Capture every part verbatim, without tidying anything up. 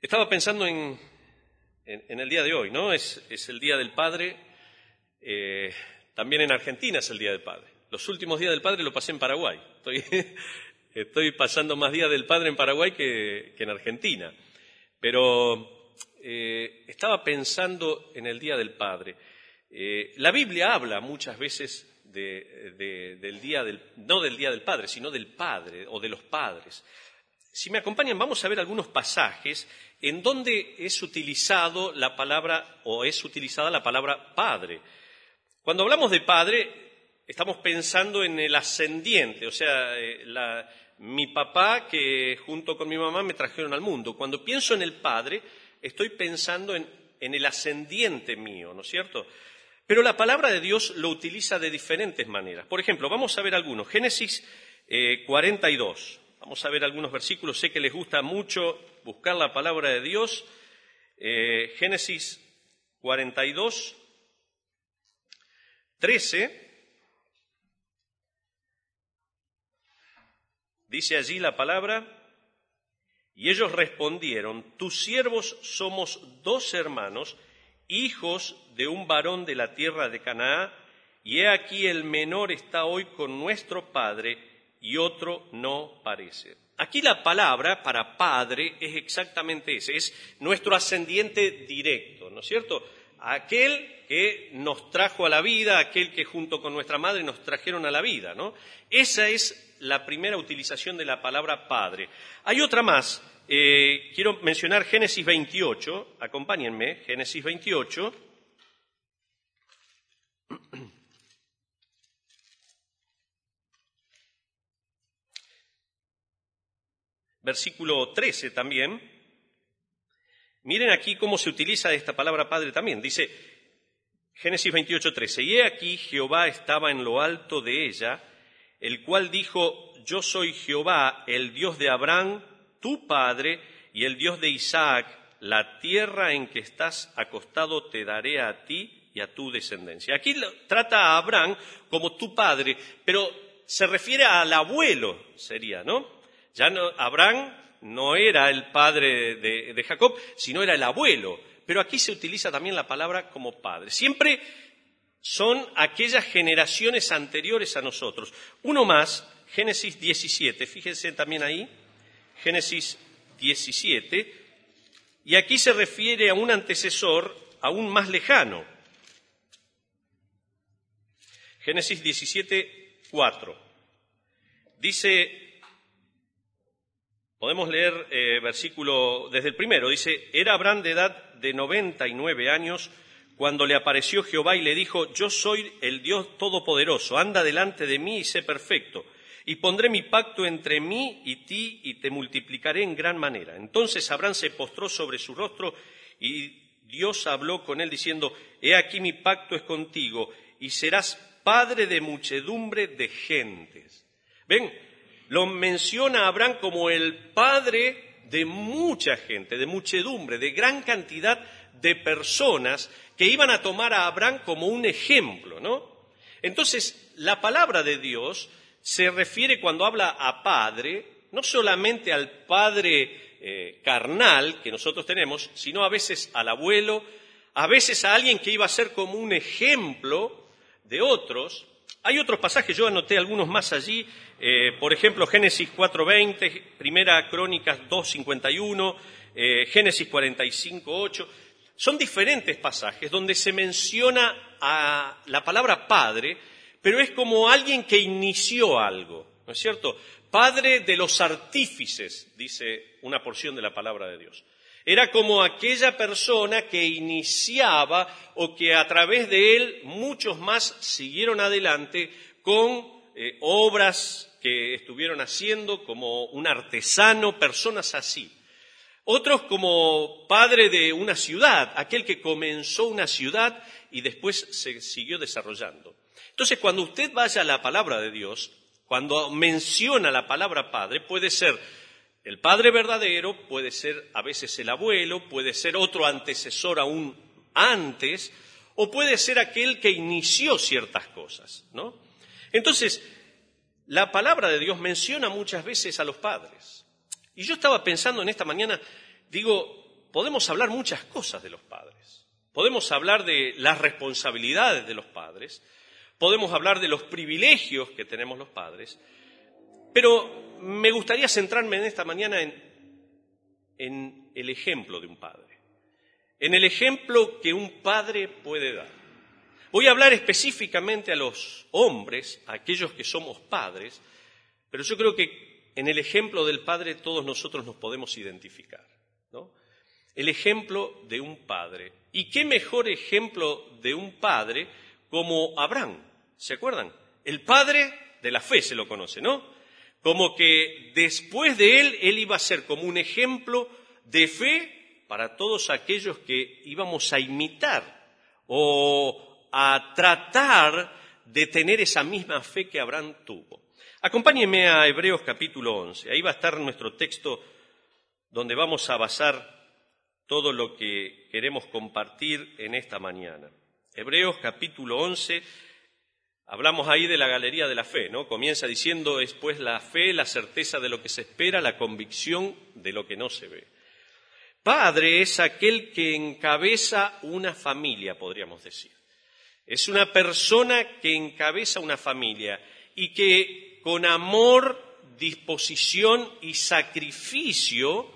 Estaba pensando en, en, en el día de hoy, ¿no? Es, es el Día del Padre, eh, también en Argentina es el Día del Padre. Los últimos días del Padre lo pasé en Paraguay. Estoy, estoy pasando más días del Padre en Paraguay que, que en Argentina. Pero eh, estaba pensando en el Día del Padre. Eh, la Biblia habla muchas veces de, de, del día del, no del Día del Padre, sino del Padre o de los padres. Si me acompañan, vamos a ver algunos pasajes en donde es utilizado la palabra o es utilizada la palabra padre. Cuando hablamos de padre, estamos pensando en el ascendiente, o sea, eh, la, mi papá que junto con mi mamá me trajeron al mundo. Cuando pienso en el padre, estoy pensando en, en el ascendiente mío, ¿no es cierto? Pero la palabra de Dios lo utiliza de diferentes maneras. Por ejemplo, vamos a ver algunos. Génesis eh, cuarenta y dos. Vamos a ver algunos versículos. Sé que les gusta mucho buscar la palabra de Dios. Eh, Génesis cuarenta y dos, trece. Dice allí la palabra: y ellos respondieron: tus siervos somos dos hermanos, hijos de un varón de la tierra de Canaán, y he aquí el menor está hoy con nuestro padre, y otro no parece. Aquí la palabra para padre es exactamente ese, es nuestro ascendiente directo, ¿no es cierto? Aquel que nos trajo a la vida, aquel que junto con nuestra madre nos trajeron a la vida, ¿no? Esa es la primera utilización de la palabra padre. Hay otra más, eh, quiero mencionar Génesis veintiocho, acompáñenme, Génesis veintiocho. Versículo trece también. Miren aquí cómo se utiliza esta palabra padre también. Dice Génesis veintiocho, trece. Y he aquí Jehová estaba en lo alto de ella, el cual dijo: yo soy Jehová, el Dios de Abraham, tu padre, y el Dios de Isaac. La tierra en que estás acostado te daré a ti y a tu descendencia. Aquí trata a Abraham como tu padre, pero se refiere al abuelo, sería, ¿no? Ya no, Abraham no era el padre de, de Jacob, sino era el abuelo. Pero aquí se utiliza también la palabra como padre. Siempre son aquellas generaciones anteriores a nosotros. Uno más, Génesis diecisiete, fíjense también ahí, Génesis diecisiete, y aquí se refiere a un antecesor aún más lejano. Génesis diecisiete, cuatro. Dice... Podemos leer eh, versículo desde el primero. Dice: era Abraham de edad de noventa y nueve años cuando le apareció Jehová y le dijo: yo soy el Dios Todopoderoso, anda delante de mí y sé perfecto, y pondré mi pacto entre mí y ti y te multiplicaré en gran manera. Entonces Abraham se postró sobre su rostro y Dios habló con él diciendo: he aquí mi pacto es contigo y serás padre de muchedumbre de gentes. ¿Ven? Lo menciona Abraham como el padre de mucha gente, de muchedumbre, de gran cantidad de personas que iban a tomar a Abraham como un ejemplo, ¿no? Entonces, la palabra de Dios se refiere, cuando habla a padre, no solamente al padre eh, carnal que nosotros tenemos, sino a veces al abuelo, a veces a alguien que iba a ser como un ejemplo de otros. Hay otros pasajes, yo anoté algunos más allí, eh, por ejemplo, Génesis cuatro veinte, Primera Crónicas dos cincuenta y uno, eh, Génesis cuarenta y cinco ocho. Son diferentes pasajes donde se menciona a la palabra padre, pero es como alguien que inició algo, ¿no es cierto? Padre de los artífices, dice una porción de la palabra de Dios. Era como aquella persona que iniciaba o que a través de él muchos más siguieron adelante con eh, obras que estuvieron haciendo, como un artesano, personas así. Otros como padre de una ciudad, aquel que comenzó una ciudad y después se siguió desarrollando. Entonces, cuando usted vaya a la palabra de Dios, cuando menciona la palabra padre, puede ser el padre verdadero, puede ser a veces el abuelo, puede ser otro antecesor aún antes, o puede ser aquel que inició ciertas cosas, ¿no? Entonces, la palabra de Dios menciona muchas veces a los padres. Y yo estaba pensando en esta mañana, digo, podemos hablar muchas cosas de los padres. Podemos hablar de las responsabilidades de los padres, podemos hablar de los privilegios que tenemos los padres, pero me gustaría centrarme en esta mañana en, en el ejemplo de un padre, en el ejemplo que un padre puede dar. Voy a hablar específicamente a los hombres, a aquellos que somos padres, pero yo creo que en el ejemplo del padre todos nosotros nos podemos identificar, ¿no? El ejemplo de un padre. ¿Y qué mejor ejemplo de un padre como Abraham? ¿Se acuerdan? El padre de la fe se lo conoce, ¿no? Como que después de él, él iba a ser como un ejemplo de fe para todos aquellos que íbamos a imitar o a tratar de tener esa misma fe que Abraham tuvo. Acompáñenme a Hebreos capítulo once. Ahí va a estar nuestro texto donde vamos a basar todo lo que queremos compartir en esta mañana. Hebreos capítulo once, hablamos ahí de la galería de la fe, ¿no? Comienza diciendo, es pues la fe, la certeza de lo que se espera, la convicción de lo que no se ve. Padre es aquel que encabeza una familia, podríamos decir. Es una persona que encabeza una familia y que con amor, disposición y sacrificio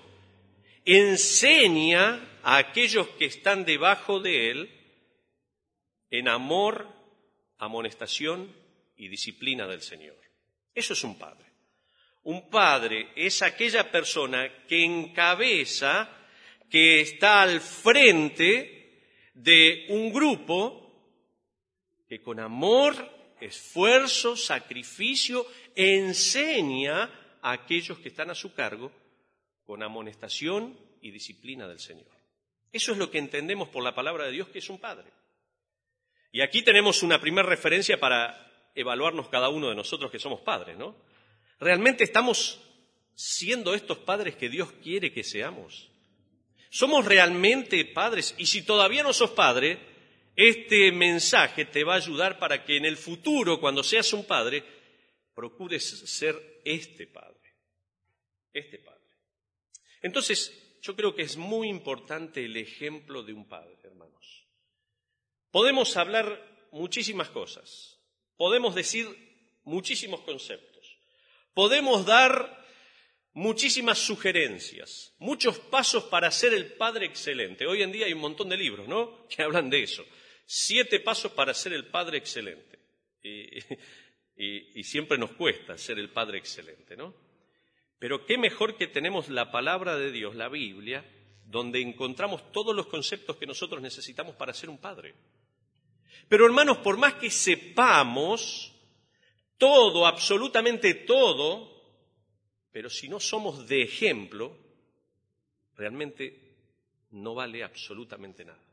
enseña a aquellos que están debajo de él en amor, amonestación y disciplina del Señor. Eso es un padre. Un padre es aquella persona que encabeza, que está al frente de un grupo que con amor, esfuerzo, sacrificio, enseña a aquellos que están a su cargo con amonestación y disciplina del Señor. Eso es lo que entendemos por la palabra de Dios, que es un padre. Y aquí tenemos una primera referencia para evaluarnos cada uno de nosotros que somos padres, ¿no? ¿Realmente estamos siendo estos padres que Dios quiere que seamos? ¿Somos realmente padres? Y si todavía no sos padre, este mensaje te va a ayudar para que en el futuro, cuando seas un padre, procures ser este padre, este padre. Entonces, yo creo que es muy importante el ejemplo de un padre, hermanos. Podemos hablar muchísimas cosas, podemos decir muchísimos conceptos, podemos dar muchísimas sugerencias, muchos pasos para ser el padre excelente. Hoy en día hay un montón de libros, ¿no?, que hablan de eso. Siete pasos para ser el padre excelente. Y, y, y siempre nos cuesta ser el padre excelente, ¿no? Pero qué mejor que tenemos la palabra de Dios, la Biblia, donde encontramos todos los conceptos que nosotros necesitamos para ser un padre. Pero hermanos, por más que sepamos todo, absolutamente todo, pero si no somos de ejemplo, realmente no vale absolutamente nada.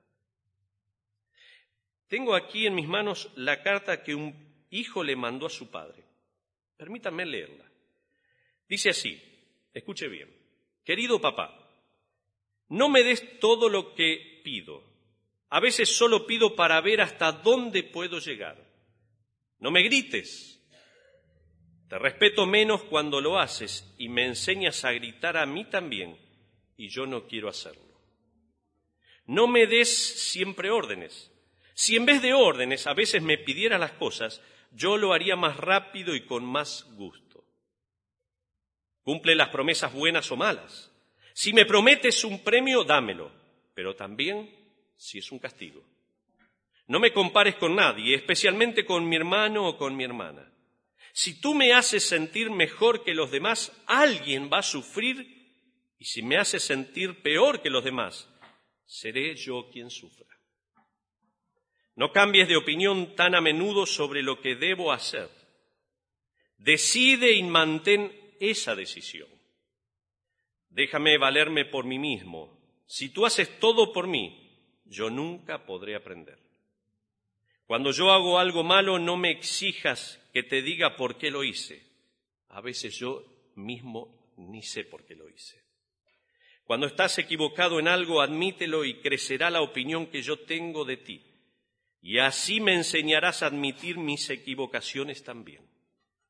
Tengo aquí en mis manos la carta que un hijo le mandó a su padre. Permítanme leerla. Dice así, escuche bien: querido papá, no me des todo lo que pido. A veces solo pido para ver hasta dónde puedo llegar. No me grites. Te respeto menos cuando lo haces y me enseñas a gritar a mí también, y yo no quiero hacerlo. No me des siempre órdenes. Si en vez de órdenes a veces me pidieras las cosas, yo lo haría más rápido y con más gusto. Cumple las promesas buenas o malas. Si me prometes un premio, dámelo, pero también si es un castigo. No me compares con nadie, especialmente con mi hermano o con mi hermana. Si tú me haces sentir mejor que los demás, alguien va a sufrir, y si me haces sentir peor que los demás, seré yo quien sufra. No cambies de opinión tan a menudo sobre lo que debo hacer. Decide y mantén esa decisión. Déjame valerme por mí mismo. Si tú haces todo por mí, yo nunca podré aprender. Cuando yo hago algo malo, no me exijas que te diga por qué lo hice. A veces yo mismo ni sé por qué lo hice. Cuando estás equivocado en algo, admítelo y crecerá la opinión que yo tengo de ti. Y así me enseñarás a admitir mis equivocaciones también.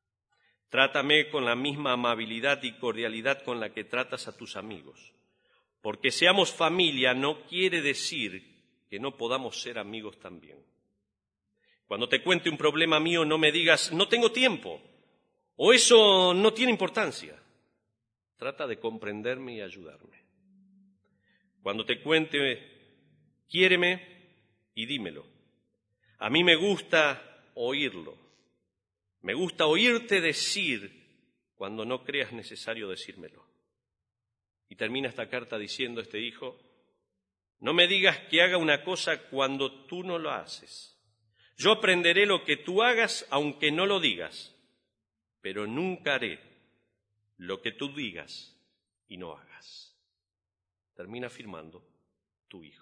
Trátame con la misma amabilidad y cordialidad con la que tratas a tus amigos. Porque seamos familia no quiere decir que no podamos ser amigos también. Cuando te cuente un problema mío, no me digas, no tengo tiempo, o eso no tiene importancia. Trata de comprenderme y ayudarme. Cuando te cuente, quiéreme y dímelo. A mí me gusta oírlo. Me gusta oírte decir cuando no creas necesario decírmelo. Y termina esta carta diciendo este hijo, no me digas que haga una cosa cuando tú no lo haces. Yo aprenderé lo que tú hagas aunque no lo digas, pero nunca haré lo que tú digas y no hagas. Termina afirmando tu hijo.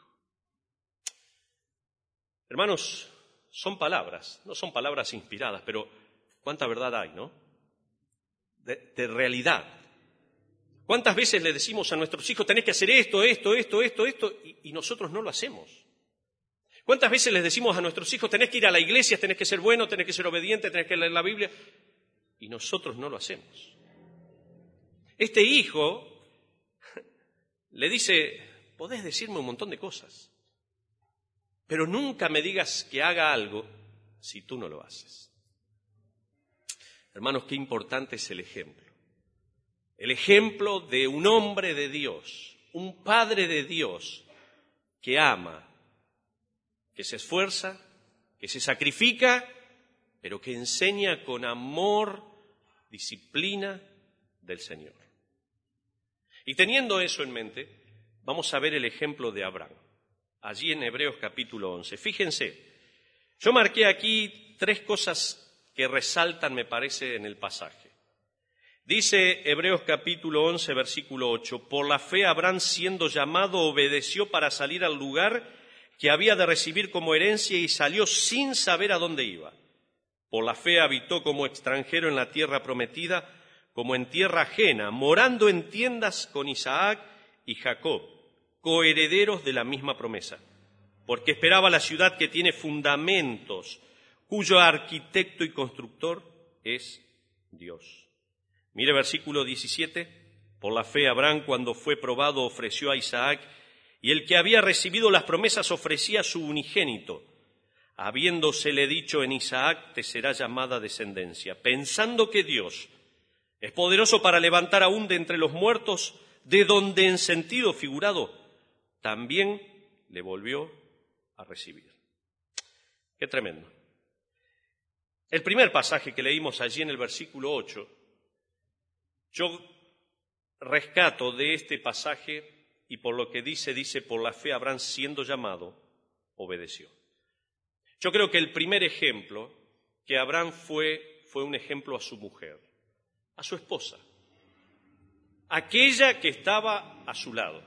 Hermanos, son palabras, no son palabras inspiradas, pero cuánta verdad hay, ¿no? De, de realidad. ¿Cuántas veces le decimos a nuestros hijos, tenés que hacer esto, esto, esto, esto, esto, y, y nosotros no lo hacemos? ¿Cuántas veces les decimos a nuestros hijos, tenés que ir a la iglesia, tenés que ser bueno, tenés que ser obediente, tenés que leer la Biblia? Y nosotros no lo hacemos. Este hijo le dice, podés decirme un montón de cosas, pero nunca me digas que haga algo si tú no lo haces. Hermanos, qué importante es el ejemplo. El ejemplo de un hombre de Dios, un padre de Dios que ama, que se esfuerza, que se sacrifica, pero que enseña con amor, disciplina del Señor. Y teniendo eso en mente, vamos a ver el ejemplo de Abraham, allí en Hebreos capítulo once. Fíjense, yo marqué aquí tres cosas que resaltan, me parece, en el pasaje. Dice Hebreos capítulo once, versículo ocho, por la fe Abraham, siendo llamado, obedeció para salir al lugar que había de recibir como herencia y salió sin saber a dónde iba. Por la fe habitó como extranjero en la tierra prometida, como en tierra ajena, morando en tiendas con Isaac y Jacob, coherederos de la misma promesa, porque esperaba la ciudad que tiene fundamentos, cuyo arquitecto y constructor es Dios. Mire versículo diecisiete, por la fe Abraham, cuando fue probado, ofreció a Isaac, y el que había recibido las promesas ofrecía a su unigénito, habiéndosele dicho en Isaac, te será llamada descendencia, pensando que Dios es poderoso para levantar aún de entre los muertos, de donde en sentido figurado también le volvió a recibir. Qué tremendo. El primer pasaje que leímos allí en el versículo ocho, yo rescato de este pasaje y por lo que dice, dice, por la fe Abraham siendo llamado, obedeció. Yo creo que el primer ejemplo que Abraham fue, fue un ejemplo a su mujer, a su esposa, aquella que estaba a su lado.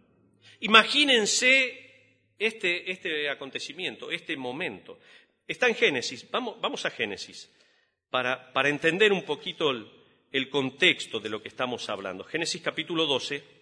Imagínense este, este acontecimiento, este momento. Está en Génesis, vamos, vamos a Génesis, para, para entender un poquito el, el contexto de lo que estamos hablando. Génesis capítulo doce.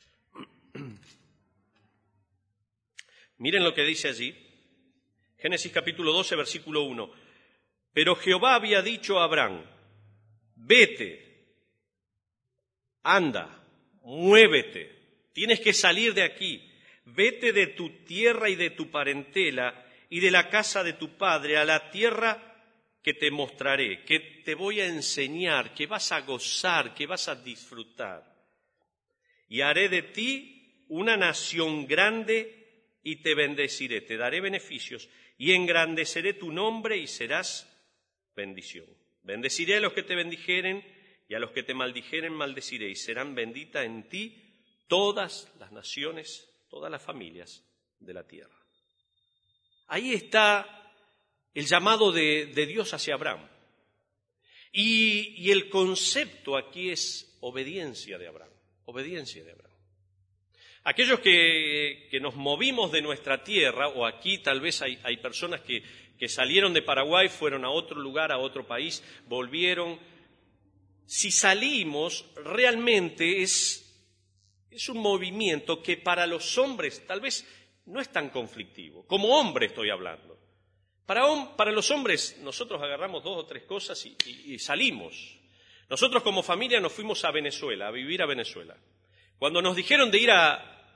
Miren lo que dice allí, Génesis capítulo doce, versículo uno. Pero Jehová había dicho a Abraham, vete, anda, muévete, tienes que salir de aquí, vete de tu tierra y de tu parentela y de la casa de tu padre a la tierra que te mostraré, que te voy a enseñar, que vas a gozar, que vas a disfrutar. Y haré de ti una nación grande y te bendeciré, te daré beneficios y engrandeceré tu nombre y serás bendición. Bendeciré a los que te bendijeren y a los que te maldijeren maldeciré y serán benditas en ti todas las naciones, todas las familias de la tierra. Ahí está el llamado de, de Dios hacia Abraham. Y, y el concepto aquí es obediencia de Abraham, obediencia de Abraham. Aquellos que, que nos movimos de nuestra tierra, o aquí tal vez hay, hay personas que, que salieron de Paraguay, fueron a otro lugar, a otro país, volvieron. Si salimos, realmente es, es un movimiento que para los hombres tal vez no es tan conflictivo. Como hombre estoy hablando. Para, para los hombres nosotros agarramos dos o tres cosas y, y, y salimos. Nosotros como familia nos fuimos a Venezuela, a vivir a Venezuela. Cuando nos dijeron de ir a,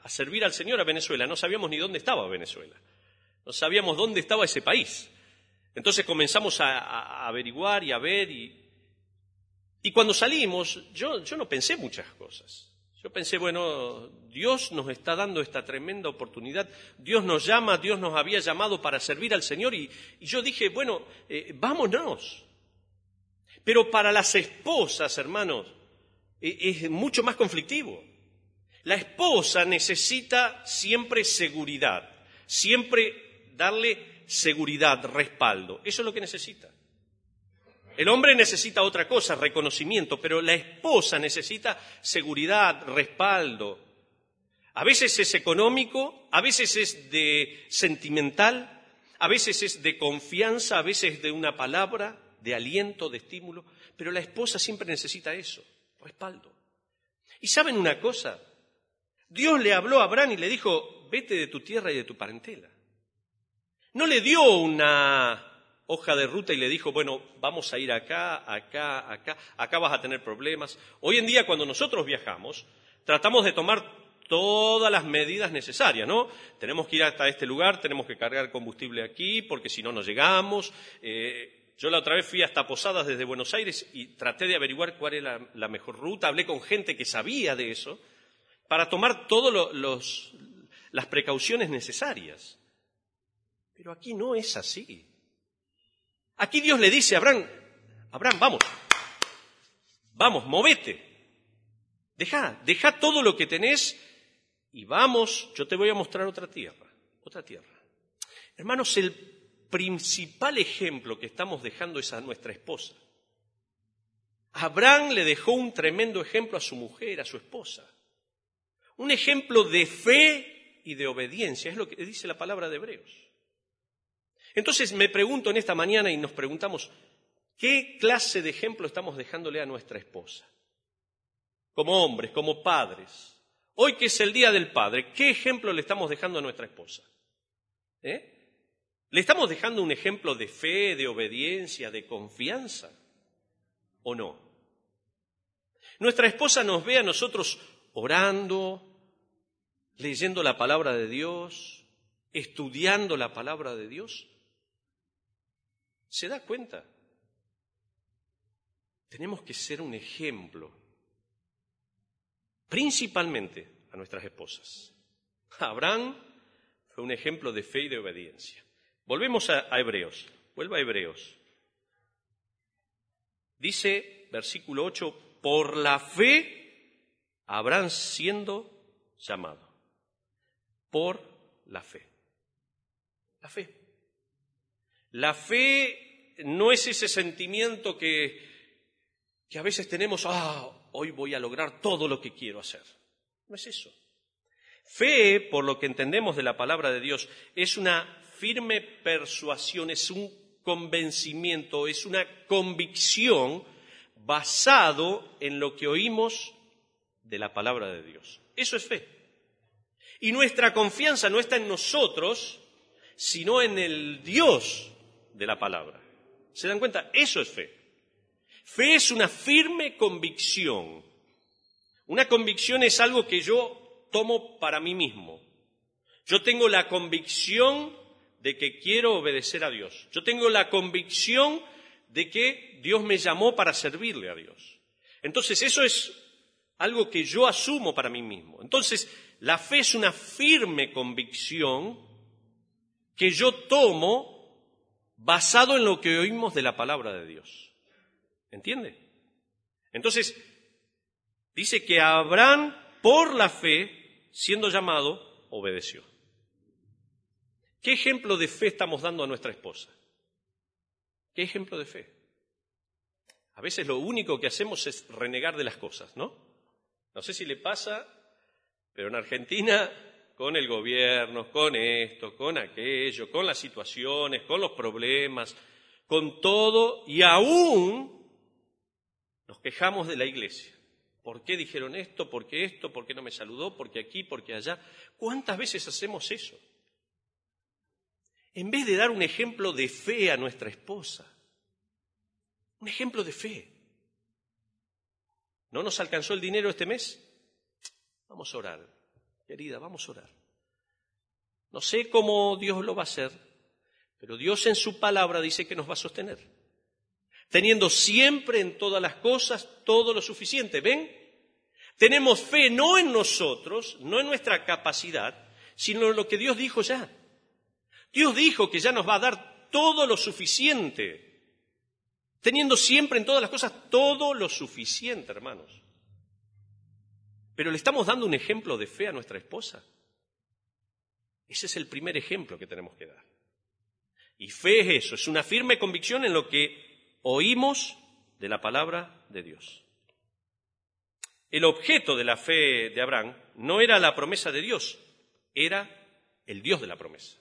a servir al Señor a Venezuela. No sabíamos ni dónde estaba Venezuela. No sabíamos dónde estaba ese país. Entonces comenzamos a, a averiguar y a ver. Y, y cuando salimos, yo, yo no pensé muchas cosas. Yo pensé, bueno, Dios nos está dando esta tremenda oportunidad. Dios nos llama, Dios nos había llamado para servir al Señor. Y, y yo dije, bueno, eh, vámonos. Pero para las esposas, hermanos, eh, es mucho más conflictivo. La esposa necesita siempre seguridad, siempre darle seguridad, respaldo. Eso es lo que necesita. El hombre necesita otra cosa, reconocimiento, pero la esposa necesita seguridad, respaldo. A veces es económico, a veces es de sentimental, a veces es de confianza, a veces de una palabra, de aliento, de estímulo, pero la esposa siempre necesita eso, respaldo. ¿Y saben una cosa? Dios le habló a Abraham y le dijo, vete de tu tierra y de tu parentela. No le dio una hoja de ruta y le dijo, bueno, vamos a ir acá, acá, acá, acá vas a tener problemas. Hoy en día, cuando nosotros viajamos, tratamos de tomar todas las medidas necesarias, ¿no? Tenemos que ir hasta este lugar, tenemos que cargar combustible aquí, porque si no, no llegamos. Eh, yo la otra vez fui hasta Posadas desde Buenos Aires y traté de averiguar cuál era la, la mejor ruta. Hablé con gente que sabía de eso para tomar todas lo, los, las precauciones necesarias. Pero aquí no es así. Aquí Dios le dice a Abraham, Abraham, vamos, vamos, movete, deja, deja todo lo que tenés y vamos, yo te voy a mostrar otra tierra, otra tierra. Hermanos, el principal ejemplo que estamos dejando es a nuestra esposa. Abraham le dejó un tremendo ejemplo a su mujer, a su esposa. Un ejemplo de fe y de obediencia, es lo que dice la palabra de Hebreos. Entonces me pregunto en esta mañana y nos preguntamos, ¿qué clase de ejemplo estamos dejándole a nuestra esposa? Como hombres, como padres. Hoy que es el Día del Padre, ¿qué ejemplo le estamos dejando a nuestra esposa? ¿Eh? ¿Le estamos dejando un ejemplo de fe, de obediencia, de confianza? ¿O no? Nuestra esposa nos ve a nosotros orando, leyendo la palabra de Dios, estudiando la palabra de Dios. ¿Se da cuenta? Tenemos que ser un ejemplo, principalmente a nuestras esposas. Abraham fue un ejemplo de fe y de obediencia. Volvemos a, a Hebreos, vuelva a Hebreos. Dice, versículo ocho, por la fe, Abraham siendo llamado. Por la fe. La fe. La fe no es ese sentimiento que, que a veces tenemos, ah, hoy voy a lograr todo lo que quiero hacer. No es eso. Fe, por lo que entendemos de la palabra de Dios, es una firme persuasión, es un convencimiento, es una convicción basado en lo que oímos de la palabra de Dios. Eso es fe. Y nuestra confianza no está en nosotros, sino en el Dios de la palabra. ¿Se dan cuenta? Eso es fe. Fe es una firme convicción. Una convicción es algo que yo tomo para mí mismo. Yo tengo la convicción de que quiero obedecer a Dios. Yo tengo la convicción de que Dios me llamó para servirle a Dios. Entonces, eso es algo que yo asumo para mí mismo. Entonces, la fe es una firme convicción que yo tomo basado en lo que oímos de la palabra de Dios. ¿Entiende? Entonces, dice que Abraham, por la fe, siendo llamado, obedeció. ¿Qué ejemplo de fe estamos dando a nuestra esposa? ¿Qué ejemplo de fe? A veces lo único que hacemos es renegar de las cosas, ¿no? No sé si le pasa, pero en Argentina, con el gobierno, con esto, con aquello, con las situaciones, con los problemas, con todo, y aún nos quejamos de la iglesia. ¿Por qué dijeron esto? ¿Por qué esto? ¿Por qué no me saludó? ¿Por qué aquí? ¿Por qué allá? ¿Cuántas veces hacemos eso? En vez de dar un ejemplo de fe a nuestra esposa, un ejemplo de fe. ¿No nos alcanzó el dinero este mes? Vamos a orar. querida, vamos a orar. No sé cómo Dios lo va a hacer, pero Dios en su palabra dice que nos va a sostener, teniendo siempre en todas las cosas todo lo suficiente. ¿Ven? Tenemos fe no en nosotros, no en nuestra capacidad, sino en lo que Dios dijo ya. Dios dijo que ya nos va a dar todo lo suficiente, teniendo siempre en todas las cosas todo lo suficiente, hermanos. Pero le estamos dando un ejemplo de fe a nuestra esposa. Ese es el primer ejemplo que tenemos que dar. Y fe es eso, es una firme convicción en lo que oímos de la palabra de Dios. El objeto de la fe de Abraham no era la promesa de Dios, era el Dios de la promesa.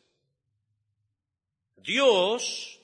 Dios,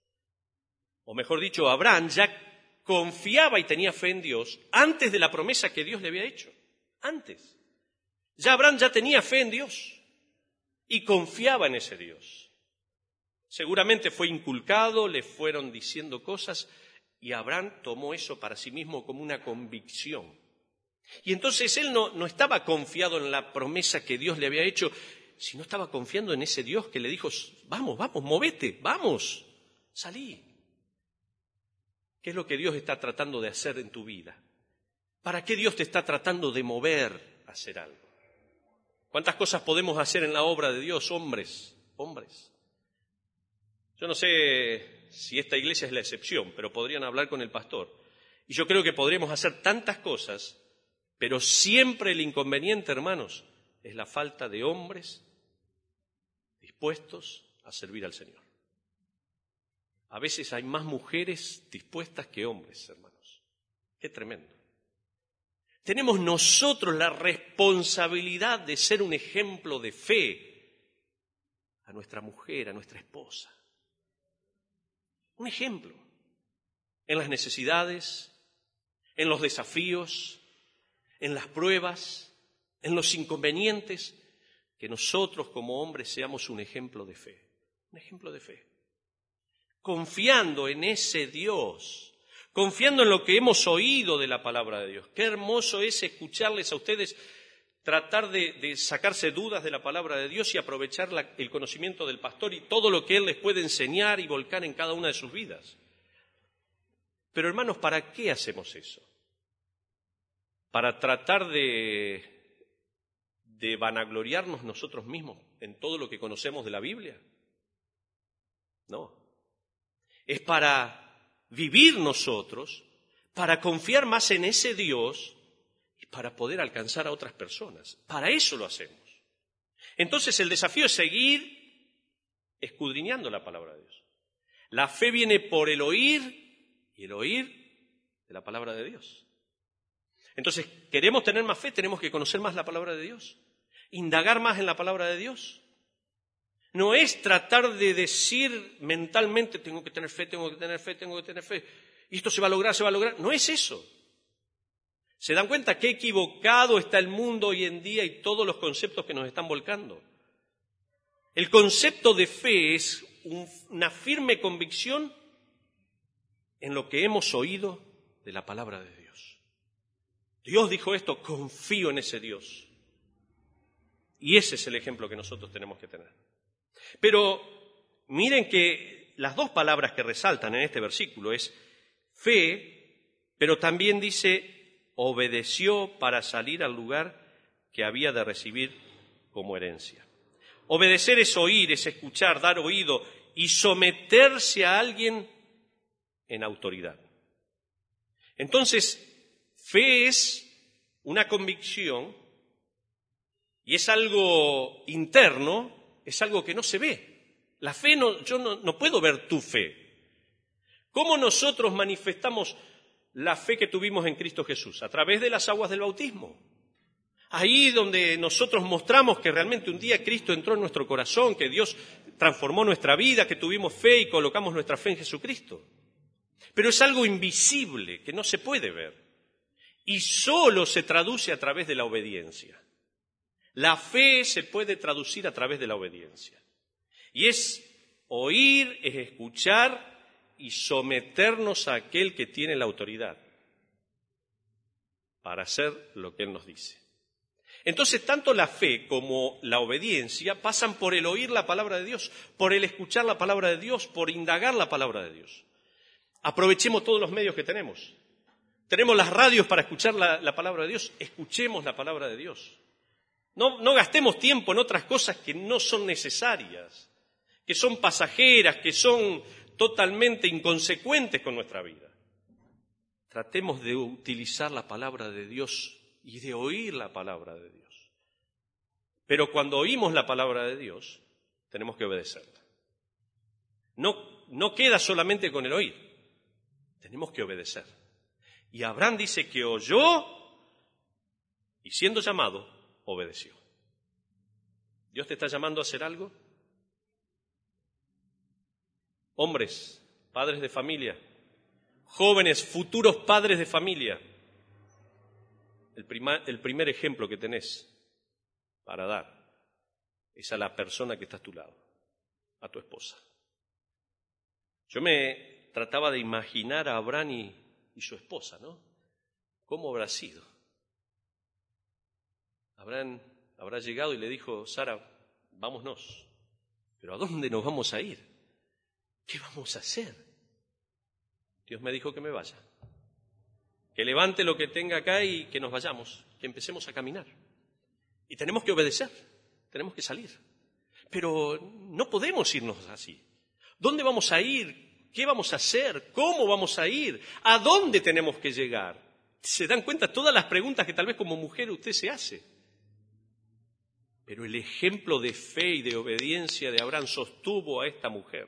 o mejor dicho, Abraham ya confiaba y tenía fe en Dios antes de la promesa que Dios le había hecho. Antes. Ya Abraham ya tenía fe en Dios y confiaba en ese Dios. Seguramente fue inculcado, le fueron diciendo cosas y Abraham tomó eso para sí mismo como una convicción. Y entonces él no, no estaba confiado en la promesa que Dios le había hecho, sino estaba confiando en ese Dios que le dijo, vamos, vamos, movete, vamos, salí. ¿Qué es lo que Dios está tratando de hacer en tu vida? ¿Para qué Dios te está tratando de mover a hacer algo? ¿Cuántas cosas podemos hacer en la obra de Dios, hombres, hombres? Yo no sé si esta iglesia es la excepción, pero podrían hablar con el pastor. Y yo creo que podríamos hacer tantas cosas, pero siempre el inconveniente, hermanos, es la falta de hombres dispuestos a servir al Señor. A veces hay más mujeres dispuestas que hombres, hermanos. Qué tremendo. Tenemos nosotros la responsabilidad de ser un ejemplo de fe a nuestra mujer, a nuestra esposa. Un ejemplo en las necesidades, en los desafíos, en las pruebas, en los inconvenientes, que nosotros como hombres seamos un ejemplo de fe. Un ejemplo de fe. Confiando en ese Dios, confiando en lo que hemos oído de la palabra de Dios. Qué hermoso es escucharles a ustedes tratar de, de sacarse dudas de la palabra de Dios y aprovechar la, el conocimiento del pastor y todo lo que él les puede enseñar y volcar en cada una de sus vidas. Pero hermanos, ¿para qué hacemos eso? ¿Para tratar de, de vanagloriarnos nosotros mismos en todo lo que conocemos de la Biblia? No. Es para vivir nosotros, para confiar más en ese Dios y para poder alcanzar a otras personas. Para eso lo hacemos. Entonces el desafío es seguir escudriñando la palabra de Dios. La fe viene por el oír y el oír de la palabra de Dios. Entonces, ¿queremos tener más fe? Tenemos que conocer más la palabra de Dios, indagar más en la palabra de Dios. No es tratar de decir mentalmente, tengo que tener fe, tengo que tener fe, tengo que tener fe, y esto se va a lograr, se va a lograr. No es eso. ¿Se dan cuenta qué equivocado está el mundo hoy en día y todos los conceptos que nos están volcando? El concepto de fe es un, una firme convicción en lo que hemos oído de la palabra de Dios. Dios dijo esto, confío en ese Dios. Y ese es el ejemplo que nosotros tenemos que tener. Pero miren que las dos palabras que resaltan en este versículo es fe, pero también dice obedeció para salir al lugar que había de recibir como herencia. Obedecer es oír, es escuchar, dar oído y someterse a alguien en autoridad. Entonces, fe es una convicción y es algo interno, es algo que no se ve. La fe, no, yo no, no puedo ver tu fe. ¿Cómo nosotros manifestamos la fe que tuvimos en Cristo Jesús? A través de las aguas del bautismo. Ahí donde nosotros mostramos que realmente un día Cristo entró en nuestro corazón, que Dios transformó nuestra vida, que tuvimos fe y colocamos nuestra fe en Jesucristo. Pero es algo invisible, que no se puede ver. Y solo se traduce a través de la obediencia. La fe se puede traducir a través de la obediencia. Y es oír, es escuchar y someternos a aquel que tiene la autoridad para hacer lo que Él nos dice. Entonces, tanto la fe como la obediencia pasan por el oír la palabra de Dios, por el escuchar la palabra de Dios, por indagar la palabra de Dios. Aprovechemos todos los medios que tenemos. Tenemos las radios para escuchar la, la palabra de Dios. Escuchemos la palabra de Dios. No, no gastemos tiempo en otras cosas que no son necesarias, que son pasajeras, que son totalmente inconsecuentes con nuestra vida. Tratemos de utilizar la palabra de Dios y de oír la palabra de Dios. Pero cuando oímos la palabra de Dios, tenemos que obedecerla. No, no queda solamente con el oír, tenemos que obedecer. Y Abraham dice que oyó y siendo llamado, obedeció. ¿Dios te está llamando a hacer algo? Hombres, padres de familia, jóvenes, futuros padres de familia, el, prima, el primer ejemplo que tenés para dar es a la persona que está a tu lado, a tu esposa. Yo me trataba de imaginar a Abraham y, y su esposa, ¿no? ¿Cómo habrá sido? Abraham habrá llegado y le dijo, Sara, vámonos. ¿Pero a dónde nos vamos a ir? ¿Qué vamos a hacer? Dios me dijo que me vaya, que levante lo que tenga acá y que nos vayamos, que empecemos a caminar. Y tenemos que obedecer, tenemos que salir. Pero no podemos irnos así. ¿Dónde vamos a ir? ¿Qué vamos a hacer? ¿Cómo vamos a ir? ¿A dónde tenemos que llegar? ¿Se dan cuenta todas las preguntas que tal vez como mujer usted se hace? Pero el ejemplo de fe y de obediencia de Abraham sostuvo a esta mujer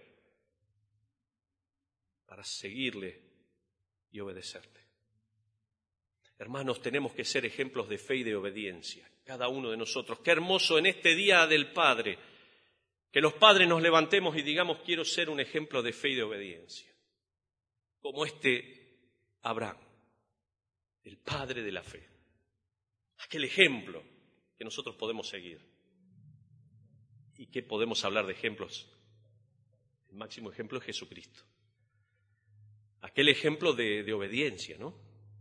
para seguirle y obedecerle. Hermanos, tenemos que ser ejemplos de fe y de obediencia, cada uno de nosotros. Qué hermoso en este Día del Padre, que los padres nos levantemos y digamos, quiero ser un ejemplo de fe y de obediencia, como este Abraham, el padre de la fe. Aquel ejemplo que nosotros podemos seguir. ¿Y qué podemos hablar de ejemplos? El máximo ejemplo es Jesucristo. Aquel ejemplo de, de obediencia, ¿no?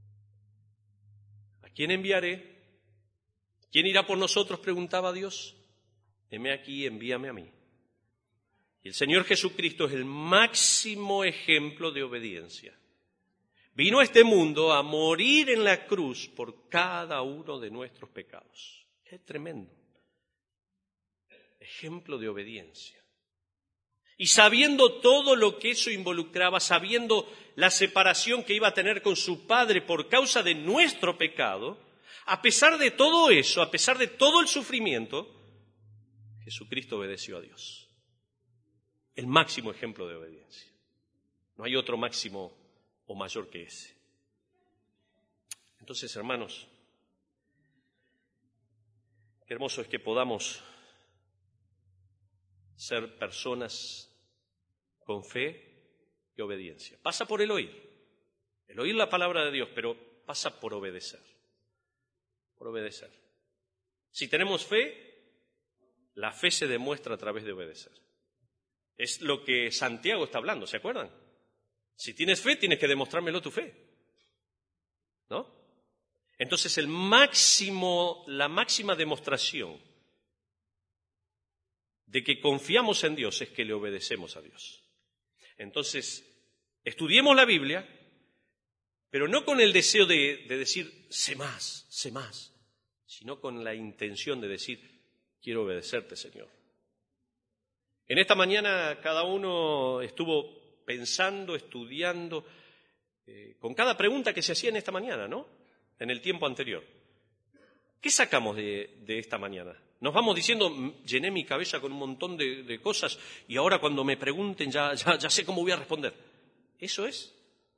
¿A quién enviaré? ¿Quién irá por nosotros?, preguntaba Dios. Heme aquí, envíame a mí. Y el Señor Jesucristo es el máximo ejemplo de obediencia. Vino a este mundo a morir en la cruz por cada uno de nuestros pecados. ¡Qué tremendo! Ejemplo de obediencia. Y sabiendo todo lo que eso involucraba, sabiendo la separación que iba a tener con su Padre por causa de nuestro pecado, a pesar de todo eso, a pesar de todo el sufrimiento, Jesucristo obedeció a Dios. El máximo ejemplo de obediencia. No hay otro máximo o mayor que ese. Entonces, hermanos, qué hermoso es que podamos ser personas con fe y obediencia. Pasa por el oír, el oír la palabra de Dios, pero pasa por obedecer, por obedecer. Si tenemos fe, la fe se demuestra a través de obedecer. Es lo que Santiago está hablando, ¿se acuerdan? Si tienes fe, tienes que demostrármelo tu fe, ¿no? Entonces, el máximo, la máxima demostración de que confiamos en Dios es que le obedecemos a Dios. Entonces, estudiemos la Biblia, pero no con el deseo de, de decir, sé más, sé más, sino con la intención de decir, quiero obedecerte, Señor. En esta mañana cada uno estuvo pensando, estudiando, eh, con cada pregunta que se hacía en esta mañana, ¿no? En el tiempo anterior. ¿Qué sacamos de, de esta mañana? Nos vamos diciendo, llené mi cabeza con un montón de, de cosas y ahora cuando me pregunten ya, ya, ya sé cómo voy a responder. ¿Eso es?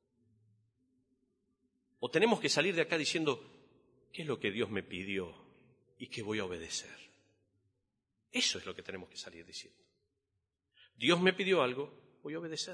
¿O tenemos que salir de acá diciendo, ¿qué es lo que Dios me pidió y qué voy a obedecer? Eso es lo que tenemos que salir diciendo. Dios me pidió algo, voy a obedecer.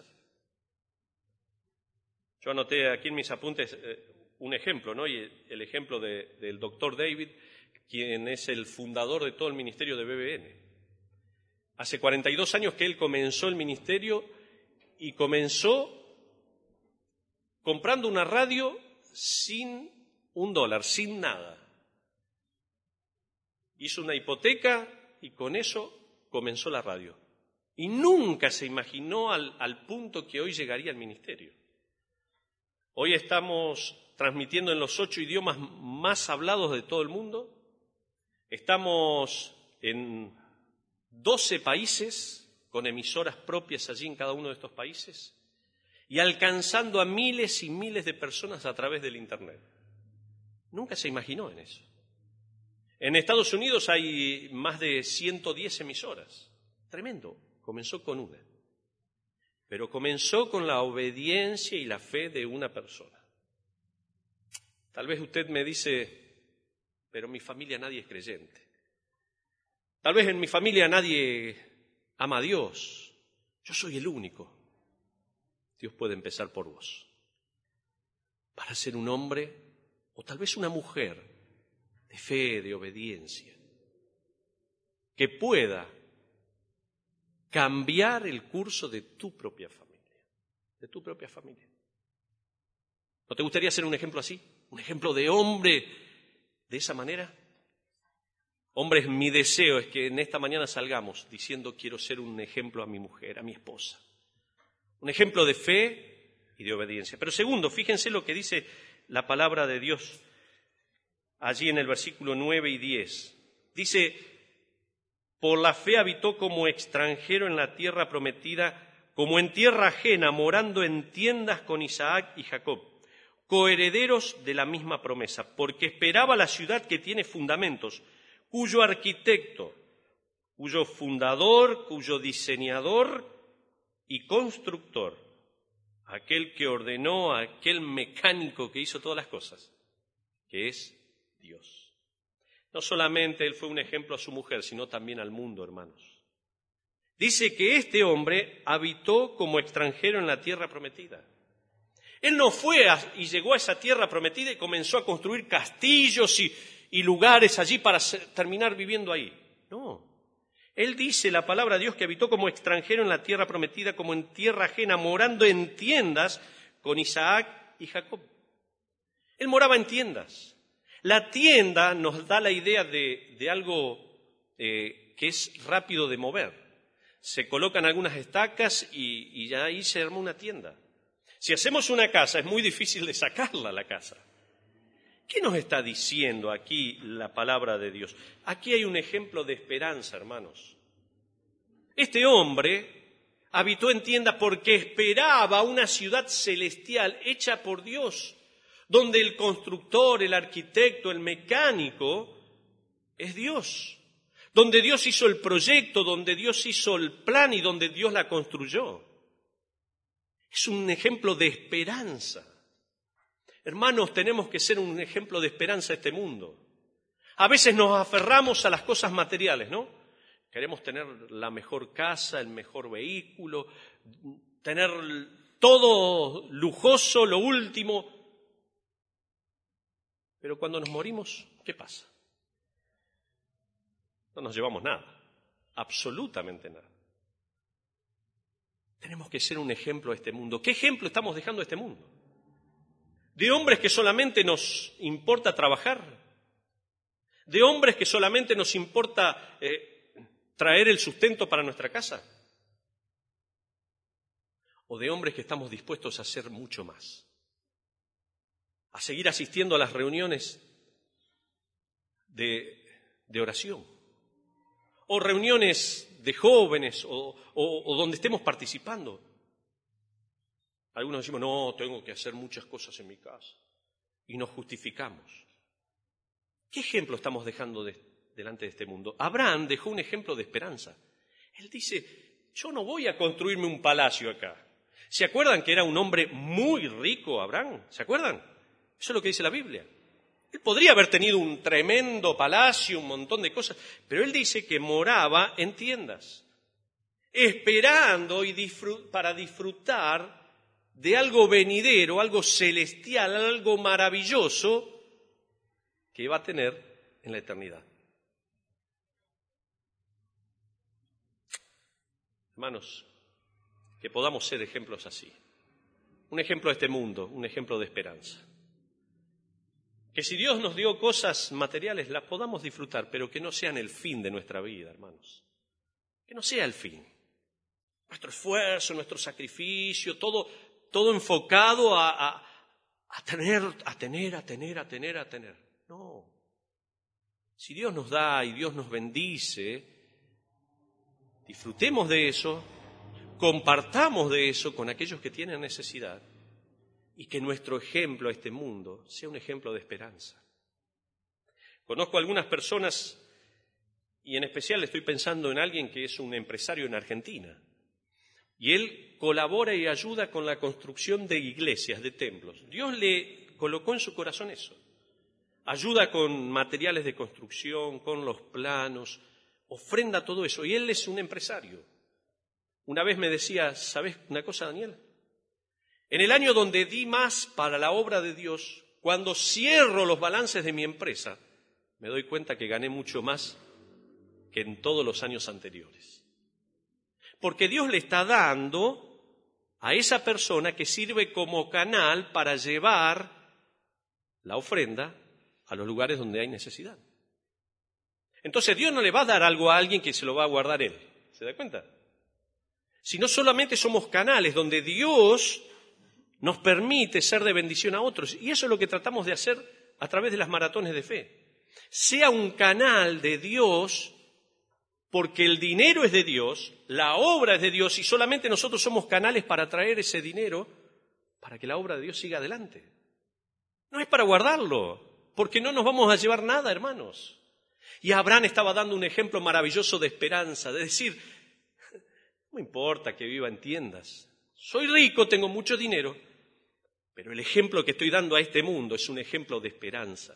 Yo anoté aquí en mis apuntes eh, un ejemplo, ¿no? Y el ejemplo de, del doctor David, quien es el fundador de todo el ministerio de B B N. Hace cuarenta y dos años que él comenzó el ministerio y comenzó comprando una radio sin un dólar, sin nada. hizo una hipoteca y con eso comenzó la radio. Y nunca se imaginó al, al punto que hoy llegaría al ministerio. Hoy estamos transmitiendo en los ocho idiomas más hablados de todo el mundo. Estamos en doce países con emisoras propias allí en cada uno de estos países y alcanzando a miles y miles de personas a través del Internet. Nunca se imaginó en eso. En Estados Unidos hay más de ciento diez emisoras. Tremendo. Comenzó con una. Pero comenzó con la obediencia y la fe de una persona. Tal vez usted me dice, pero en mi familia nadie es creyente. Tal vez en mi familia nadie ama a Dios. Yo soy el único. Dios puede empezar por vos. Para ser un hombre o tal vez una mujer de fe, de obediencia, que pueda cambiar el curso de tu propia familia, de tu propia familia. ¿No te gustaría ser un ejemplo así? ¿Un ejemplo de hombre de esa manera? Hombres, mi deseo es que en esta mañana salgamos diciendo quiero ser un ejemplo a mi mujer, a mi esposa. Un ejemplo de fe y de obediencia. Pero segundo, fíjense lo que dice la palabra de Dios allí en el versículo nueve y diez. Dice, por la fe habitó como extranjero en la tierra prometida, como en tierra ajena, morando en tiendas con Isaac y Jacob, coherederos de la misma promesa, porque esperaba la ciudad que tiene fundamentos, cuyo arquitecto, cuyo fundador, cuyo diseñador y constructor, aquel que ordenó, aquel mecánico que hizo todas las cosas, que es Dios. No solamente él fue un ejemplo a su mujer, sino también al mundo, hermanos. Dice que este hombre habitó como extranjero en la tierra prometida. Él no fue a, y llegó a esa tierra prometida y comenzó a construir castillos y, y lugares allí para ser, terminar viviendo ahí. No. Él dice, la palabra de Dios, que habitó como extranjero en la tierra prometida, como en tierra ajena, morando en tiendas con Isaac y Jacob. Él moraba en tiendas. La tienda nos da la idea de, de algo eh, que es rápido de mover. Se colocan algunas estacas y, y ya ahí se arma una tienda. Si hacemos una casa, es muy difícil de sacarla, la casa. ¿Qué nos está diciendo aquí la palabra de Dios? Aquí hay un ejemplo de esperanza, hermanos. Este hombre habitó en tienda porque esperaba una ciudad celestial hecha por Dios, donde el constructor, el arquitecto, el mecánico es Dios, donde Dios hizo el proyecto, donde Dios hizo el plan y donde Dios la construyó. Es un ejemplo de esperanza. Hermanos, tenemos que ser un ejemplo de esperanza a este mundo. A veces nos aferramos a las cosas materiales, ¿no? Queremos tener la mejor casa, el mejor vehículo, tener todo lujoso, lo último. Pero cuando nos morimos, ¿qué pasa? No nos llevamos nada, absolutamente nada. Tenemos que ser un ejemplo a este mundo. ¿Qué ejemplo estamos dejando a este mundo? ¿De hombres que solamente nos importa trabajar? ¿De hombres que solamente nos importa eh, traer el sustento para nuestra casa? ¿O de hombres que estamos dispuestos a hacer mucho más? A seguir asistiendo a las reuniones de, de oración, o reuniones de jóvenes, o, o, o donde estemos participando. Algunos decimos, no, tengo que hacer muchas cosas en mi casa, y nos justificamos. ¿Qué ejemplo estamos dejando de, delante de este mundo? Abraham dejó un ejemplo de esperanza. Él dice, yo no voy a construirme un palacio acá. ¿Se acuerdan que era un hombre muy rico, Abraham? ¿Se acuerdan? Eso es lo que dice la Biblia. Él podría haber tenido un tremendo palacio, un montón de cosas, pero él dice que moraba en tiendas, esperando y disfrut- para disfrutar de algo venidero, algo celestial, algo maravilloso que va a tener en la eternidad. Hermanos, que podamos ser ejemplos así. Un ejemplo de este mundo, un ejemplo de esperanza. Que si Dios nos dio cosas materiales, las podamos disfrutar, pero que no sean el fin de nuestra vida, hermanos. Que no sea el fin. Nuestro esfuerzo, nuestro sacrificio, todo, todo enfocado a, a, a tener, a tener, a tener, a tener, a tener. No. Si Dios nos da y Dios nos bendice, disfrutemos de eso, compartamos de eso con aquellos que tienen necesidad y que nuestro ejemplo a este mundo sea un ejemplo de esperanza. Conozco a algunas personas y en especial estoy pensando en alguien que es un empresario en Argentina y él colabora y ayuda con la construcción de iglesias, de templos. Dios le colocó en su corazón eso. Ayuda con materiales de construcción, con los planos, ofrenda todo eso. Y él es un empresario. Una vez me decía, ¿sabes una cosa, Daniel? En el año donde di más para la obra de Dios, cuando cierro los balances de mi empresa, me doy cuenta que gané mucho más que en todos los años anteriores. Porque Dios le está dando a esa persona que sirve como canal para llevar la ofrenda a los lugares donde hay necesidad. Entonces Dios no le va a dar algo a alguien que se lo va a guardar él. ¿Se da cuenta? Si no solamente somos canales donde Dios nos permite ser de bendición a otros. Y eso es lo que tratamos de hacer a través de las maratones de fe. Sea un canal de Dios, porque el dinero es de Dios, la obra es de Dios, y solamente nosotros somos canales para traer ese dinero para que la obra de Dios siga adelante. No es para guardarlo, porque no nos vamos a llevar nada, hermanos. Y Abraham estaba dando un ejemplo maravilloso de esperanza, de decir, no importa que viva en tiendas, soy rico, tengo mucho dinero, pero el ejemplo que estoy dando a este mundo es un ejemplo de esperanza,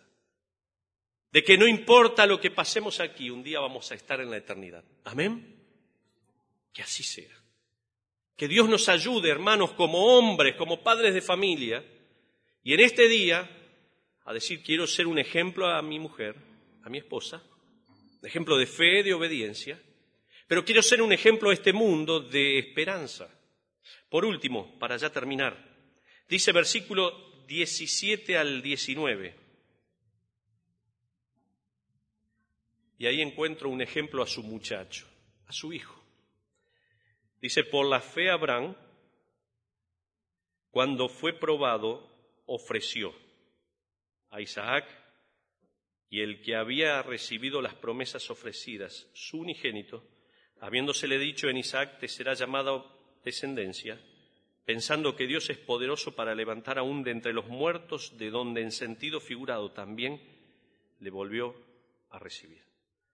de que no importa lo que pasemos aquí, un día vamos a estar en la eternidad. ¿Amén? Que así sea. Que Dios nos ayude, hermanos, como hombres, como padres de familia, y en este día a decir, quiero ser un ejemplo a mi mujer, a mi esposa, un ejemplo de fe, de obediencia, pero quiero ser un ejemplo a este mundo de esperanza. Por último, para ya terminar, dice versículo diecisiete al diecinueve, y ahí encuentro un ejemplo a su muchacho, a su hijo. Dice, por la fe Abraham, cuando fue probado, ofreció a Isaac, y el que había recibido las promesas ofrecidas, su unigénito, habiéndosele dicho en Isaac, te será llamada descendencia, pensando que Dios es poderoso para levantar aún de entre los muertos, de donde en sentido figurado también le volvió a recibir.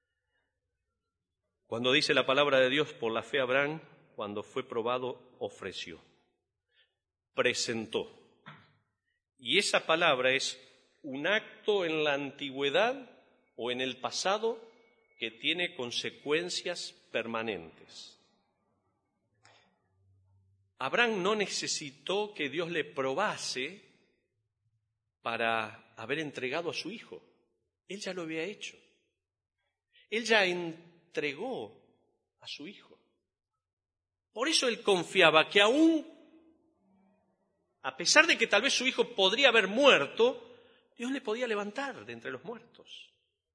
Cuando dice la palabra de Dios, por la fe Abraham, cuando fue probado, ofreció, presentó. Y esa palabra es un acto en la antigüedad o en el pasado que tiene consecuencias permanentes. Abraham no necesitó que Dios le probase para haber entregado a su hijo. Él ya lo había hecho. Él ya entregó a su hijo. Por eso él confiaba que aún, a pesar de que tal vez su hijo podría haber muerto, Dios le podía levantar de entre los muertos.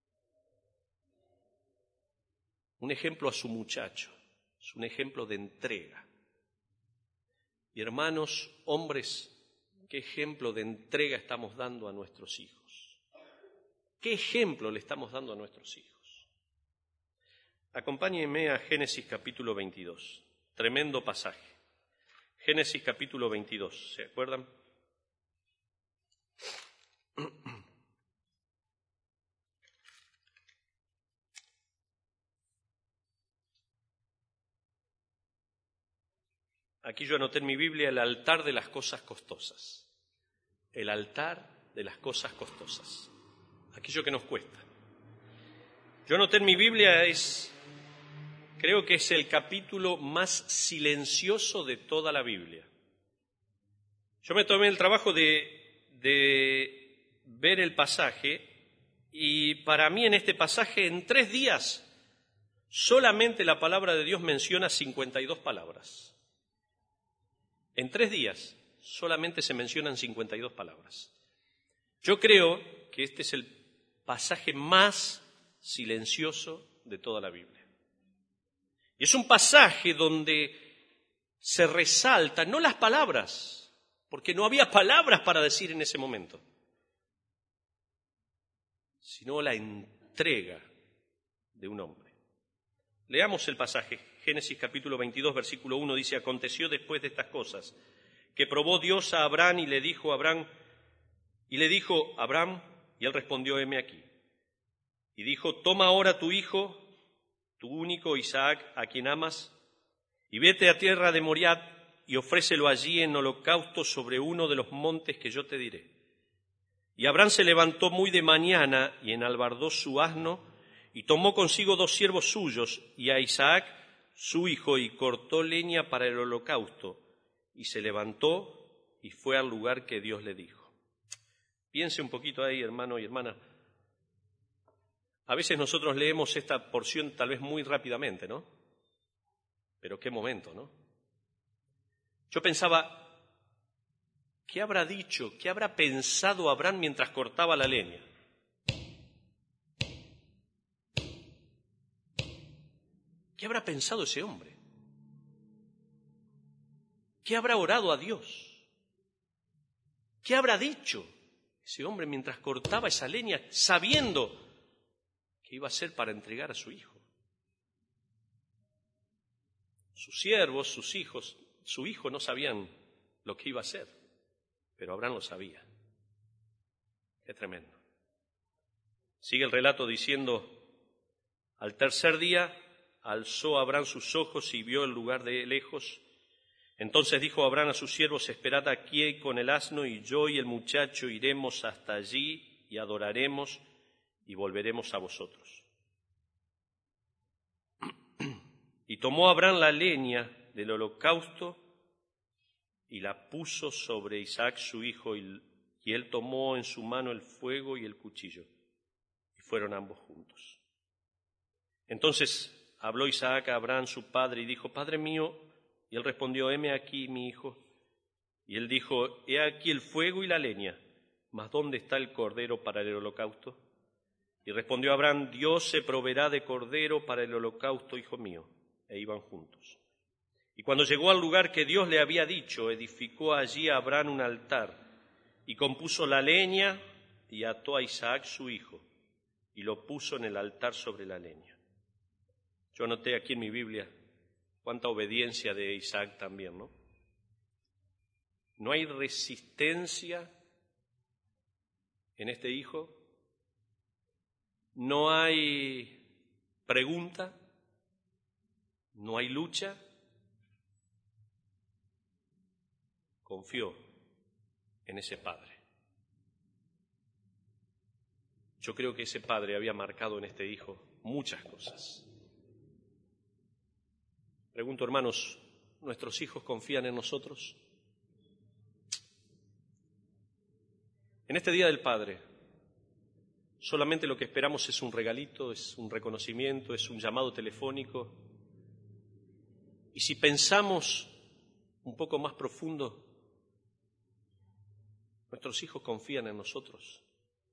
Un ejemplo a su muchacho, es un ejemplo de entrega. Y hermanos, hombres, ¿qué ejemplo de entrega estamos dando a nuestros hijos? ¿Qué ejemplo le estamos dando a nuestros hijos? Acompáñenme a Génesis capítulo veintidós, tremendo pasaje. Génesis capítulo veintidós, ¿se acuerdan? Aquí yo anoté en mi Biblia el altar de las cosas costosas. El altar de las cosas costosas. Aquello que nos cuesta. Yo anoté en mi Biblia es, creo que es el capítulo más silencioso de toda la Biblia. Yo me tomé el trabajo de, de ver el pasaje y para mí en este pasaje en tres días solamente la palabra de Dios menciona cincuenta y dos palabras. En tres días solamente se mencionan cincuenta y dos palabras. Yo creo que este es el pasaje más silencioso de toda la Biblia. Y es un pasaje donde se resaltan, no las palabras, porque no había palabras para decir en ese momento, sino la entrega de un hombre. Leamos el pasaje. Génesis capítulo veintidós, versículo uno dice: aconteció después de estas cosas que probó Dios a Abraham y le dijo a Abraham, y le dijo Abraham, y él respondió: heme aquí. Y dijo: toma ahora tu hijo, tu único Isaac, a quien amas, y vete a tierra de Moriah y ofrécelo allí en holocausto sobre uno de los montes que yo te diré. Y Abraham se levantó muy de mañana y enalbardó su asno y tomó consigo dos siervos suyos y a Isaac su hijo y cortó leña para el holocausto y se levantó y fue al lugar que Dios le dijo. Piense un poquito ahí, hermano y hermana. A veces nosotros leemos esta porción tal vez muy rápidamente, ¿no? Pero qué momento, ¿no? Yo pensaba, ¿qué habrá dicho, qué habrá pensado Abraham mientras cortaba la leña? ¿Qué habrá pensado ese hombre? ¿Qué habrá orado a Dios? ¿Qué habrá dicho ese hombre mientras cortaba esa leña sabiendo que iba a ser para entregar a su hijo? Sus siervos, sus hijos, su hijo no sabían lo que iba a hacer, pero Abraham lo sabía. Qué tremendo. Sigue el relato diciendo: al tercer día alzó Abraham sus ojos y vio el lugar de lejos. Entonces dijo Abraham a sus siervos: esperad aquí con el asno, y yo y el muchacho iremos hasta allí y adoraremos y volveremos a vosotros. Y tomó Abraham la leña del holocausto y la puso sobre Isaac su hijo, y, y él tomó en su mano el fuego y el cuchillo, y fueron ambos juntos. Entonces habló Isaac a Abraham su padre y dijo: Padre mío. Y él respondió: heme aquí, mi hijo. Y él dijo: he aquí el fuego y la leña, mas ¿dónde está el cordero para el holocausto? Y respondió Abraham: Dios se proveerá de cordero para el holocausto, hijo mío. E iban juntos. Y cuando llegó al lugar que Dios le había dicho, edificó allí a Abraham un altar, y compuso la leña, y ató a Isaac su hijo, y lo puso en el altar sobre la leña. Yo anoté aquí en mi Biblia cuánta obediencia de Isaac también, ¿no? No hay resistencia en este hijo, no hay pregunta, no hay lucha. Confió en ese padre. Yo creo que ese padre había marcado en este hijo muchas cosas. Pregunto, hermanos, ¿nuestros hijos confían en nosotros? En este Día del Padre, solamente lo que esperamos es un regalito, es un reconocimiento, es un llamado telefónico. Y si pensamos un poco más profundo, nuestros hijos confían en nosotros.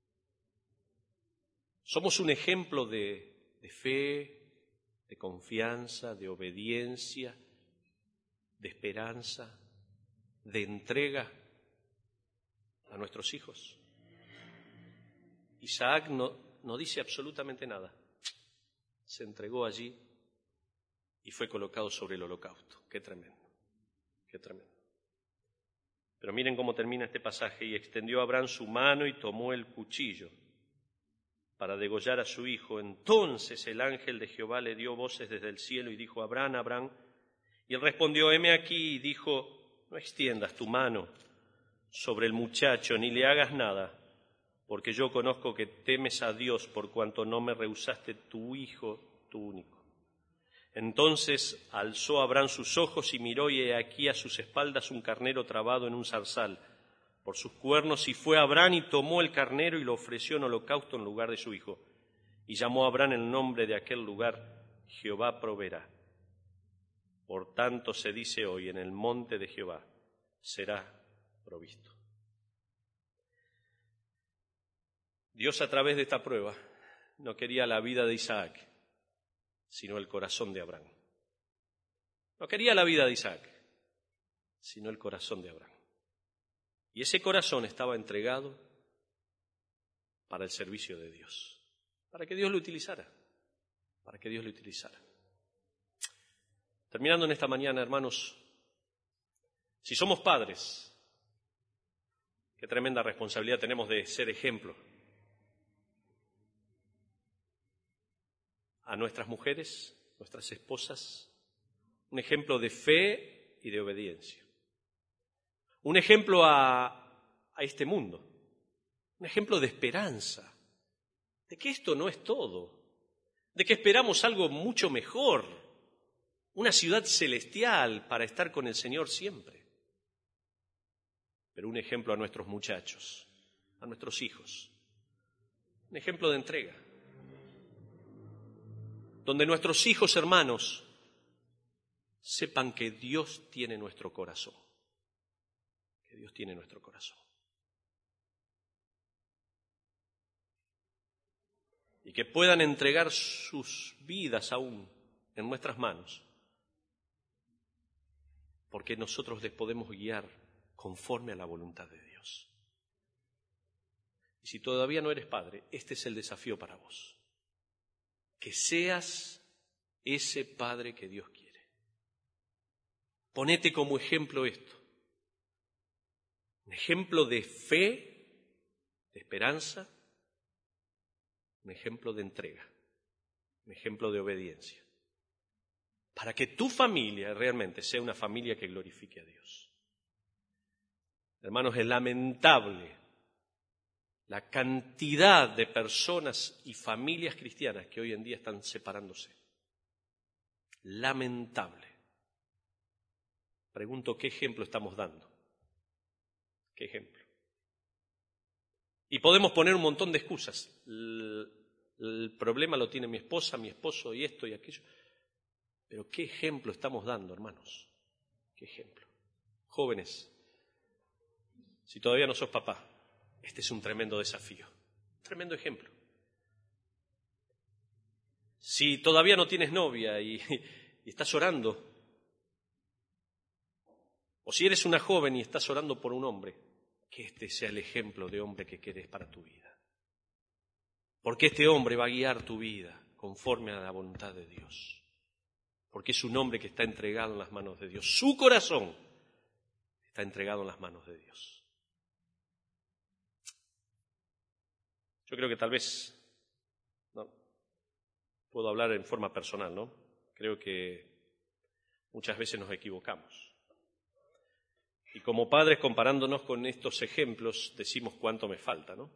Somos un ejemplo de, de fe, de confianza, de obediencia, de esperanza, de entrega a nuestros hijos. Isaac no, no dice absolutamente nada. Se entregó allí y fue colocado sobre el holocausto. Qué tremendo, qué tremendo. Pero miren cómo termina este pasaje. Y extendió Abraham su mano y tomó el cuchillo para degollar a su hijo. Entonces el ángel de Jehová le dio voces desde el cielo y dijo: Abraham, Abraham. Y él respondió: heme aquí. Y dijo: no extiendas tu mano sobre el muchacho, ni le hagas nada, porque yo conozco que temes a Dios, por cuanto no me rehusaste tu hijo, tu único. Entonces alzó Abraham sus ojos y miró, y he aquí a sus espaldas un carnero trabado en un zarzal por sus cuernos, y fue Abraham y tomó el carnero y lo ofreció en holocausto en lugar de su hijo. Y llamó a Abraham el nombre de aquel lugar: Jehová proveerá. Por tanto se dice hoy: en el monte de Jehová será provisto. Dios, a través de esta prueba, no quería la vida de Isaac, sino el corazón de Abraham. No quería la vida de Isaac, sino el corazón de Abraham. Y ese corazón estaba entregado para el servicio de Dios, para que Dios lo utilizara, para que Dios lo utilizara. Terminando en esta mañana, hermanos, si somos padres, qué tremenda responsabilidad tenemos de ser ejemplo a nuestras mujeres, nuestras esposas, un ejemplo de fe y de obediencia, un ejemplo a, a este mundo, un ejemplo de esperanza, de que esto no es todo, de que esperamos algo mucho mejor, una ciudad celestial para estar con el Señor siempre. Pero un ejemplo a nuestros muchachos, a nuestros hijos, un ejemplo de entrega, donde nuestros hijos hermanos sepan que Dios tiene nuestro corazón, que Dios tiene nuestro corazón. Y que puedan entregar sus vidas aún en nuestras manos, porque nosotros les podemos guiar conforme a la voluntad de Dios. Y si todavía no eres padre, este es el desafío para vos. Que seas ese padre que Dios quiere. Ponete como ejemplo esto. Un ejemplo de fe, de esperanza, un ejemplo de entrega, un ejemplo de obediencia. Para que tu familia realmente sea una familia que glorifique a Dios. Hermanos, es lamentable la cantidad de personas y familias cristianas que hoy en día están separándose. Lamentable. Pregunto, ¿qué ejemplo estamos dando? ¿Qué ejemplo? Y podemos poner un montón de excusas. El, el problema lo tiene mi esposa, mi esposo y esto y aquello. Pero ¿qué ejemplo estamos dando, hermanos? ¿Qué ejemplo? Jóvenes, si todavía no sos papá, este es un tremendo desafío, un tremendo ejemplo. Si todavía no tienes novia y, y estás orando, o si eres una joven y estás orando por un hombre, que este sea el ejemplo de hombre que querés para tu vida. Porque este hombre va a guiar tu vida conforme a la voluntad de Dios. Porque es un hombre que está entregado en las manos de Dios. Su corazón está entregado en las manos de Dios. Yo creo que tal vez, no, puedo hablar en forma personal, ¿no? Creo que muchas veces nos equivocamos. Y como padres, comparándonos con estos ejemplos, decimos cuánto me falta, ¿no?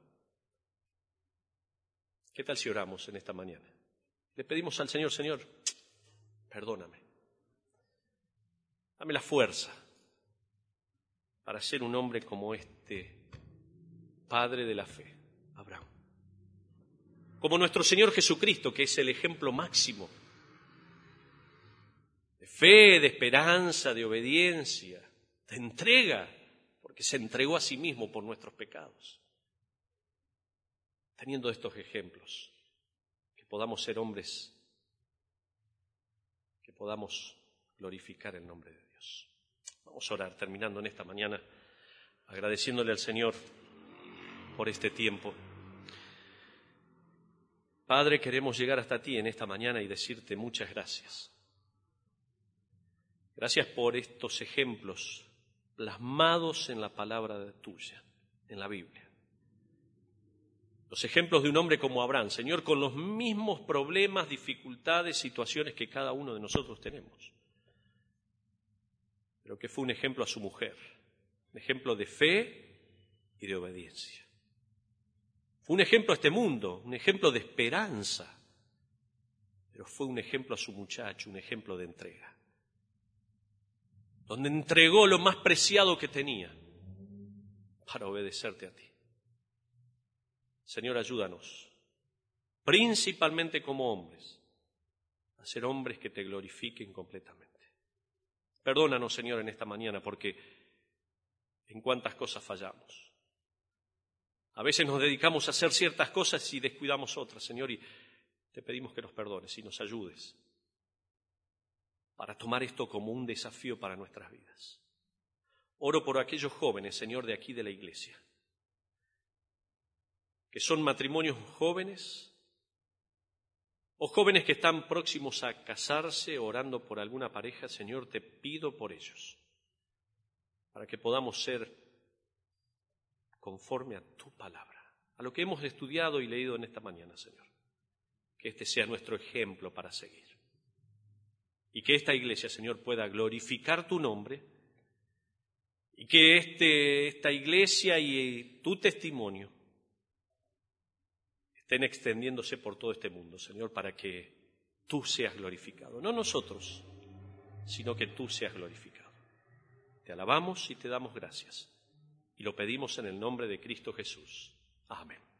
¿Qué tal si oramos en esta mañana? Le pedimos al Señor, Señor, perdóname. Dame la fuerza para ser un hombre como este padre de la fe, Abraham. Como nuestro Señor Jesucristo, que es el ejemplo máximo de fe, de esperanza, de obediencia, de entrega, porque se entregó a sí mismo por nuestros pecados. Teniendo estos ejemplos, que podamos ser hombres, que podamos glorificar el nombre de Dios. Vamos a orar, terminando en esta mañana, agradeciéndole al Señor por este tiempo. Padre, queremos llegar hasta ti en esta mañana y decirte muchas gracias. Gracias por estos ejemplos plasmados en la palabra tuya, en la Biblia. Los ejemplos de un hombre como Abraham, Señor, con los mismos problemas, dificultades, situaciones que cada uno de nosotros tenemos. Pero que fue un ejemplo a su mujer, un ejemplo de fe y de obediencia. Fue un ejemplo a este mundo, un ejemplo de esperanza, pero fue un ejemplo a su muchacho, un ejemplo de entrega. Donde entregó lo más preciado que tenía para obedecerte a ti. Señor, ayúdanos, principalmente como hombres, a ser hombres que te glorifiquen completamente. Perdónanos, Señor, en esta mañana, porque en cuántas cosas fallamos. A veces nos dedicamos a hacer ciertas cosas y descuidamos otras, Señor, y te pedimos que nos perdones y nos ayudes para tomar esto como un desafío para nuestras vidas. Oro por aquellos jóvenes, Señor, de aquí de la iglesia, que son matrimonios jóvenes o jóvenes que están próximos a casarse, orando por alguna pareja. Señor, te pido por ellos, para que podamos ser conforme a tu palabra, a lo que hemos estudiado y leído en esta mañana, Señor. Que este sea nuestro ejemplo para seguir. Y que esta iglesia, Señor, pueda glorificar tu nombre, y que este, esta iglesia y tu testimonio estén extendiéndose por todo este mundo, Señor, para que tú seas glorificado. No nosotros, sino que tú seas glorificado. Te alabamos y te damos gracias. Y lo pedimos en el nombre de Cristo Jesús. Amén.